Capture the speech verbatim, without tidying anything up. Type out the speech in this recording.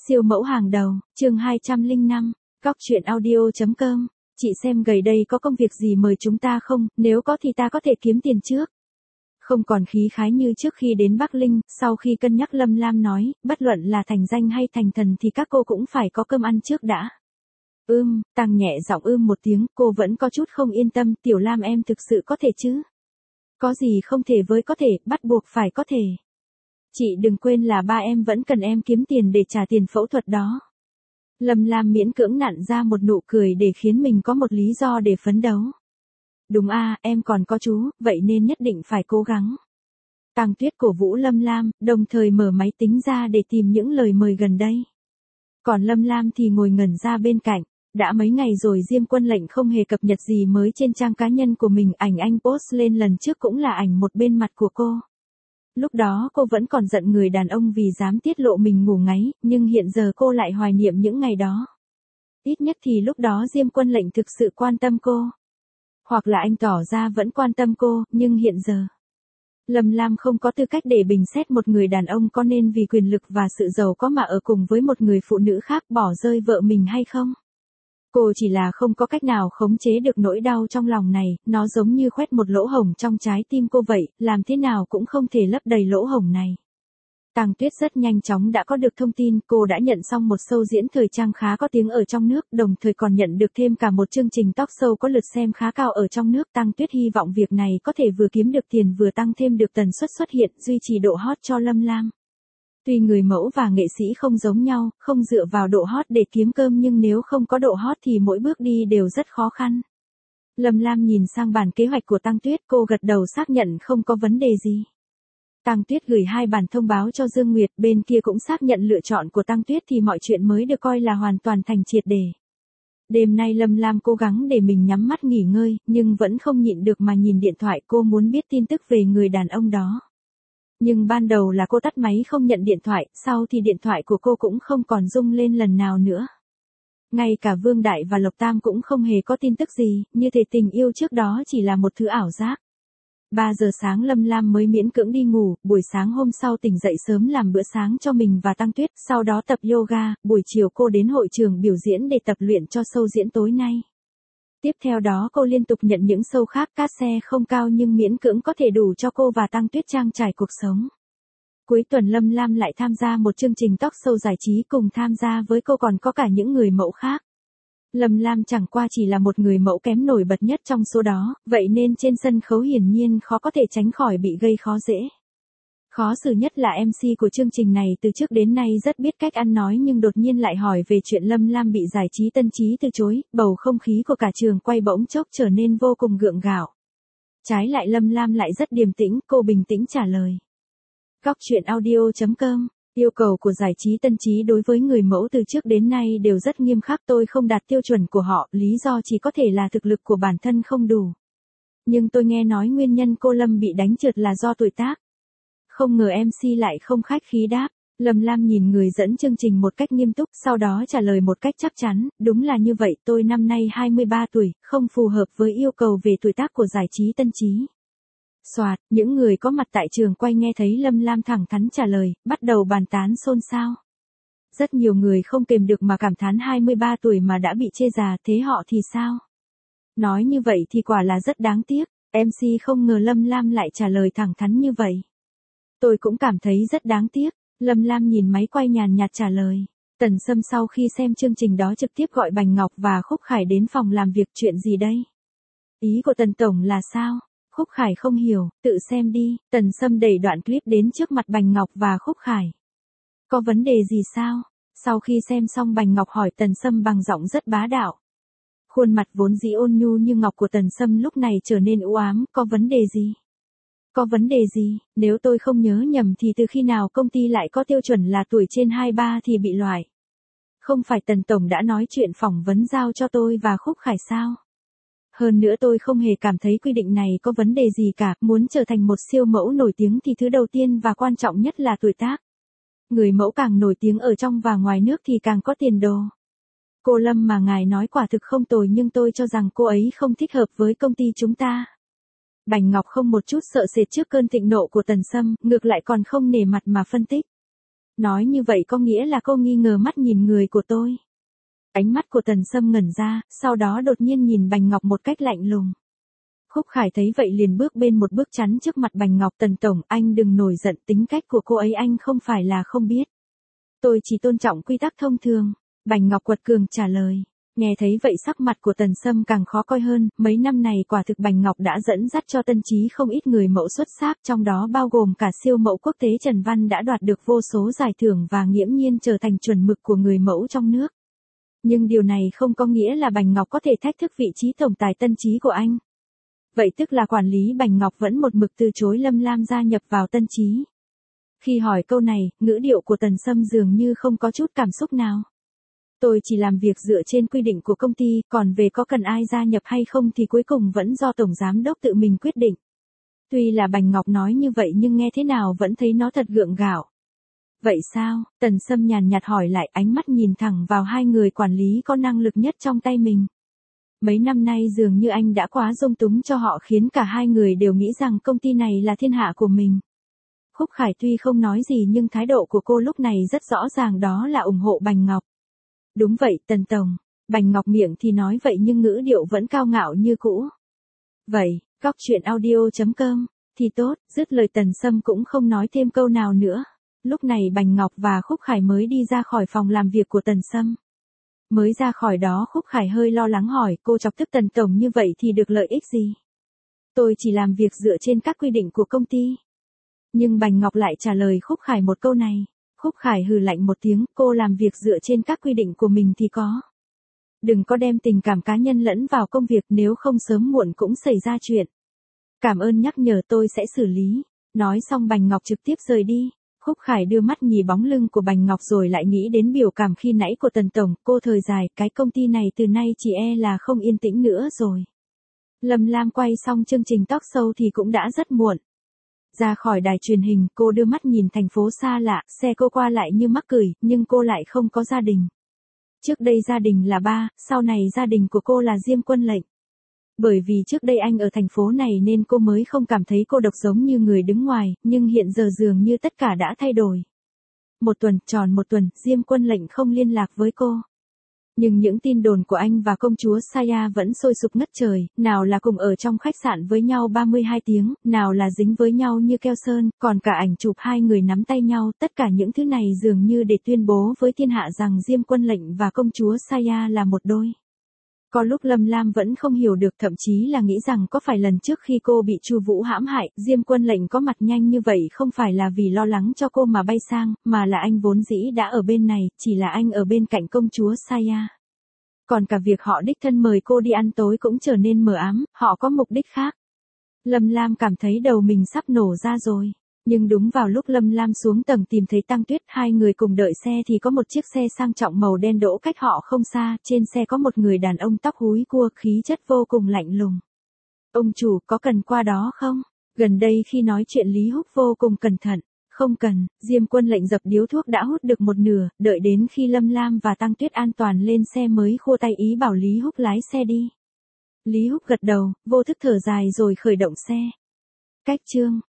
Siêu mẫu hàng đầu, chương hai trăm lẻ năm, góc truyện audio chấm com. Chị xem gầy đây có công việc gì mời chúng ta không, nếu có thì ta có thể kiếm tiền trước. Không còn khí khái như trước khi đến Bắc Linh, sau khi cân nhắc Lâm Lam nói, bất luận là thành danh hay thành thần thì các cô cũng phải có cơm ăn trước đã. Ưm, Tàng nhẹ giọng ưm một tiếng, cô vẫn có chút không yên tâm, Tiểu Lam em thực sự có thể chứ? Có gì không thể với có thể, bắt buộc phải có thể. Chị đừng quên là ba em vẫn cần em kiếm tiền để trả tiền phẫu thuật đó. Lâm Lam miễn cưỡng nặn ra một nụ cười để khiến mình có một lý do để phấn đấu. Đúng à, em còn có chú, vậy nên nhất định phải cố gắng. Tàng Tuyết cổ vũ Lâm Lam, đồng thời mở máy tính ra để tìm những lời mời gần đây. Còn Lâm Lam thì ngồi ngẩn ra bên cạnh. Đã mấy ngày rồi Diêm Quân Lệnh không hề cập nhật gì mới trên trang cá nhân của mình, ảnh anh post lên lần trước cũng là ảnh một bên mặt của cô. Lúc đó cô vẫn còn giận người đàn ông vì dám tiết lộ mình ngủ ngáy, nhưng hiện giờ cô lại hoài niệm những ngày đó. Ít nhất thì lúc đó Diêm Quân Lệnh thực sự quan tâm cô. Hoặc là anh tỏ ra vẫn quan tâm cô, nhưng hiện giờ. Lâm Lam không có tư cách để bình xét một người đàn ông có nên vì quyền lực và sự giàu có mà ở cùng với một người phụ nữ khác bỏ rơi vợ mình hay không. Cô chỉ là không có cách nào khống chế được nỗi đau trong lòng này, nó giống như khoét một lỗ hổng trong trái tim cô vậy, làm thế nào cũng không thể lấp đầy lỗ hổng này. Tàng Tuyết rất nhanh chóng đã có được thông tin, cô đã nhận xong một show diễn thời trang khá có tiếng ở trong nước, đồng thời còn nhận được thêm cả một chương trình talk show có lượt xem khá cao ở trong nước. Tàng Tuyết hy vọng việc này có thể vừa kiếm được tiền vừa tăng thêm được tần suất xuất hiện, duy trì độ hot cho Lâm Lam. Tuy người mẫu và nghệ sĩ không giống nhau, không dựa vào độ hot để kiếm cơm nhưng nếu không có độ hot thì mỗi bước đi đều rất khó khăn. Lâm Lam nhìn sang bản kế hoạch của Tàng Tuyết, cô gật đầu xác nhận không có vấn đề gì. Tàng Tuyết gửi hai bản thông báo cho Dương Nguyệt, bên kia cũng xác nhận lựa chọn của Tàng Tuyết thì mọi chuyện mới được coi là hoàn toàn thành triệt để. Đêm nay Lâm Lam cố gắng để mình nhắm mắt nghỉ ngơi, nhưng vẫn không nhịn được mà nhìn điện thoại, cô muốn biết tin tức về người đàn ông đó. Nhưng ban đầu là cô tắt máy không nhận điện thoại, sau thì điện thoại của cô cũng không còn rung lên lần nào nữa. Ngay cả Vương Đại và Lộc Tam cũng không hề có tin tức gì, như thể tình yêu trước đó chỉ là một thứ ảo giác. ba giờ sáng Lâm Lam mới miễn cưỡng đi ngủ, buổi sáng hôm sau tỉnh dậy sớm làm bữa sáng cho mình và Tàng Tuyết, sau đó tập yoga, buổi chiều cô đến hội trường biểu diễn để tập luyện cho show diễn tối nay. Tiếp theo đó cô liên tục nhận những show khác, cát xe không cao nhưng miễn cưỡng có thể đủ cho cô và Tàng Tuyết trang trải cuộc sống. Cuối tuần Lâm Lam lại tham gia một chương trình talk show giải trí, cùng tham gia với cô còn có cả những người mẫu khác. Lâm Lam chẳng qua chỉ là một người mẫu kém nổi bật nhất trong số đó, vậy nên trên sân khấu hiển nhiên khó có thể tránh khỏi bị gây khó dễ. Khó xử nhất là em xê của chương trình này từ trước đến nay rất biết cách ăn nói nhưng đột nhiên lại hỏi về chuyện Lâm Lam bị giải trí Tân Chí từ chối, bầu không khí của cả trường quay bỗng chốc trở nên vô cùng gượng gạo. Trái lại Lâm Lam lại rất điềm tĩnh, cô bình tĩnh trả lời. Góc truyện audio chấm com. Yêu cầu của giải trí Tân Chí đối với người mẫu từ trước đến nay đều rất nghiêm khắc, tôi không đạt tiêu chuẩn của họ, lý do chỉ có thể là thực lực của bản thân không đủ. Nhưng tôi nghe nói nguyên nhân cô Lâm bị đánh trượt là do tuổi tác. Không ngờ em xê lại không khách khí đáp. Lâm Lam nhìn người dẫn chương trình một cách nghiêm túc, sau đó trả lời một cách chắc chắn, đúng là như vậy, tôi năm nay hai mươi ba tuổi, không phù hợp với yêu cầu về tuổi tác của giải trí Tân Chí. Soạt, những người có mặt tại trường quay nghe thấy Lâm Lam thẳng thắn trả lời, bắt đầu bàn tán xôn xao. Rất nhiều người không kềm được mà cảm thán hai mươi ba tuổi mà đã bị chê già, thế họ thì sao? Nói như vậy thì quả là rất đáng tiếc, em xê không ngờ Lâm Lam lại trả lời thẳng thắn như vậy. Tôi cũng cảm thấy rất đáng tiếc, Lâm Lam nhìn máy quay nhàn nhạt trả lời. Tần Sâm sau khi xem chương trình đó trực tiếp gọi Bành Ngọc và Khúc Khải đến phòng làm việc, chuyện gì đây? Ý của Tần Tổng là sao? Khúc Khải không hiểu, tự xem đi. Tần Sâm đẩy đoạn clip đến trước mặt Bành Ngọc và Khúc Khải. Có vấn đề gì sao? Sau khi xem xong Bành Ngọc hỏi Tần Sâm bằng giọng rất bá đạo. Khuôn mặt vốn dĩ ôn nhu như ngọc của Tần Sâm lúc này trở nên u ám, có vấn đề gì? Có vấn đề gì? Nếu tôi không nhớ nhầm thì từ khi nào công ty lại có tiêu chuẩn là tuổi trên hai mươi ba thì bị loại? Không phải Tần Tổng đã nói chuyện phỏng vấn giao cho tôi và Khúc Khải sao? Hơn nữa tôi không hề cảm thấy quy định này có vấn đề gì cả, muốn trở thành một siêu mẫu nổi tiếng thì thứ đầu tiên và quan trọng nhất là tuổi tác. Người mẫu càng nổi tiếng ở trong và ngoài nước thì càng có tiền đồ. Cô Lâm mà ngài nói quả thực không tồi nhưng tôi cho rằng cô ấy không thích hợp với công ty chúng ta. Bành Ngọc không một chút sợ sệt trước cơn thịnh nộ của Tần Sâm, ngược lại còn không nể mặt mà phân tích. Nói như vậy có nghĩa là cô nghi ngờ mắt nhìn người của tôi. Ánh mắt của Tần Sâm ngẩn ra, sau đó đột nhiên nhìn Bành Ngọc một cách lạnh lùng. Khúc Khải thấy vậy liền bước bên một bước chắn trước mặt Bành Ngọc. Tần Tổng, anh đừng nổi giận, tính cách của cô ấy anh không phải là không biết. Tôi chỉ tôn trọng quy tắc thông thường. Bành Ngọc quật cường trả lời. Nghe thấy vậy sắc mặt của Tần Sâm càng khó coi hơn, mấy năm này quả thực Bành Ngọc đã dẫn dắt cho Tân Chí không ít người mẫu xuất sắc, trong đó bao gồm cả siêu mẫu quốc tế Trần Văn đã đoạt được vô số giải thưởng và nghiễm nhiên trở thành chuẩn mực của người mẫu trong nước. Nhưng điều này không có nghĩa là Bành Ngọc có thể thách thức vị trí tổng tài Tân Chí của anh. Vậy tức là quản lý Bành Ngọc vẫn một mực từ chối Lâm Lam gia nhập vào Tân Chí. Khi hỏi câu này, ngữ điệu của Tần Sâm dường như không có chút cảm xúc nào. Tôi chỉ làm việc dựa trên quy định của công ty, còn về có cần ai gia nhập hay không thì cuối cùng vẫn do Tổng Giám Đốc tự mình quyết định. Tuy là Bành Ngọc nói như vậy nhưng nghe thế nào vẫn thấy nó thật gượng gạo. Vậy sao? Tần Sâm nhàn nhạt hỏi lại, ánh mắt nhìn thẳng vào hai người quản lý có năng lực nhất trong tay mình. Mấy năm nay dường như anh đã quá dung túng cho họ khiến cả hai người đều nghĩ rằng công ty này là thiên hạ của mình. Khúc Khải tuy không nói gì nhưng thái độ của cô lúc này rất rõ ràng, đó là ủng hộ Bành Ngọc. Đúng vậy, Tần Tổng. Bành Ngọc miệng thì nói vậy nhưng ngữ điệu vẫn cao ngạo như cũ. Vậy, Cóc Truyện Audio chấm com, thì tốt, dứt lời Tần Sâm cũng không nói thêm câu nào nữa. Lúc này Bành Ngọc và Khúc Khải mới đi ra khỏi phòng làm việc của Tần Sâm. Mới ra khỏi đó Khúc Khải hơi lo lắng hỏi, cô chọc tức Tần Tổng như vậy thì được lợi ích gì? Tôi chỉ làm việc dựa trên các quy định của công ty. Nhưng Bành Ngọc lại trả lời Khúc Khải một câu này. Khúc Khải hừ lạnh một tiếng, cô làm việc dựa trên các quy định của mình thì có. Đừng có đem tình cảm cá nhân lẫn vào công việc, nếu không sớm muộn cũng xảy ra chuyện. Cảm ơn nhắc nhở, tôi sẽ xử lý. Nói xong Bành Ngọc trực tiếp rời đi. Khúc Khải đưa mắt nhìn bóng lưng của Bành Ngọc rồi lại nghĩ đến biểu cảm khi nãy của Tần Tổng, cô thời dài, cái công ty này từ nay chỉ e là không yên tĩnh nữa rồi. Lâm Lam quay xong chương trình talk show thì cũng đã rất muộn. Ra khỏi đài truyền hình, cô đưa mắt nhìn thành phố xa lạ, xe cô qua lại như mắc cười, nhưng cô lại không có gia đình. Trước đây gia đình là ba, sau này gia đình của cô là Diêm Quân Lệnh. Bởi vì trước đây anh ở thành phố này nên cô mới không cảm thấy cô độc giống như người đứng ngoài, nhưng hiện giờ dường như tất cả đã thay đổi. Một tuần, tròn một tuần, Diêm Quân Lệnh không liên lạc với cô. Nhưng những tin đồn của anh và công chúa Saya vẫn sôi sục ngất trời, nào là cùng ở trong khách sạn với nhau ba mươi hai tiếng, nào là dính với nhau như keo sơn, còn cả ảnh chụp hai người nắm tay nhau, tất cả những thứ này dường như để tuyên bố với thiên hạ rằng Diêm Quân Lệnh và công chúa Saya là một đôi. Có lúc Lâm Lam vẫn không hiểu được, thậm chí là nghĩ rằng có phải lần trước khi cô bị Chu Vũ hãm hại, Diêm Quân Lệnh có mặt nhanh như vậy không phải là vì lo lắng cho cô mà bay sang, mà là anh vốn dĩ đã ở bên này, chỉ là anh ở bên cạnh công chúa Saya. Còn cả việc họ đích thân mời cô đi ăn tối cũng trở nên mờ ám, họ có mục đích khác. Lâm Lam cảm thấy đầu mình sắp nổ ra rồi. Nhưng đúng vào lúc Lâm Lam xuống tầng tìm thấy Tăng Tuyết, hai người cùng đợi xe thì có một chiếc xe sang trọng màu đen đỗ cách họ không xa, trên xe có một người đàn ông tóc húi cua, khí chất vô cùng lạnh lùng. Ông chủ, có cần qua đó không? Gần đây khi nói chuyện Lý Húc vô cùng cẩn thận. Không cần, Diêm Quân Lệnh dập điếu thuốc đã hút được một nửa, đợi đến khi Lâm Lam và Tăng Tuyết an toàn lên xe mới khua tay ý bảo Lý Húc lái xe đi. Lý Húc gật đầu, vô thức thở dài rồi khởi động xe. Cách chương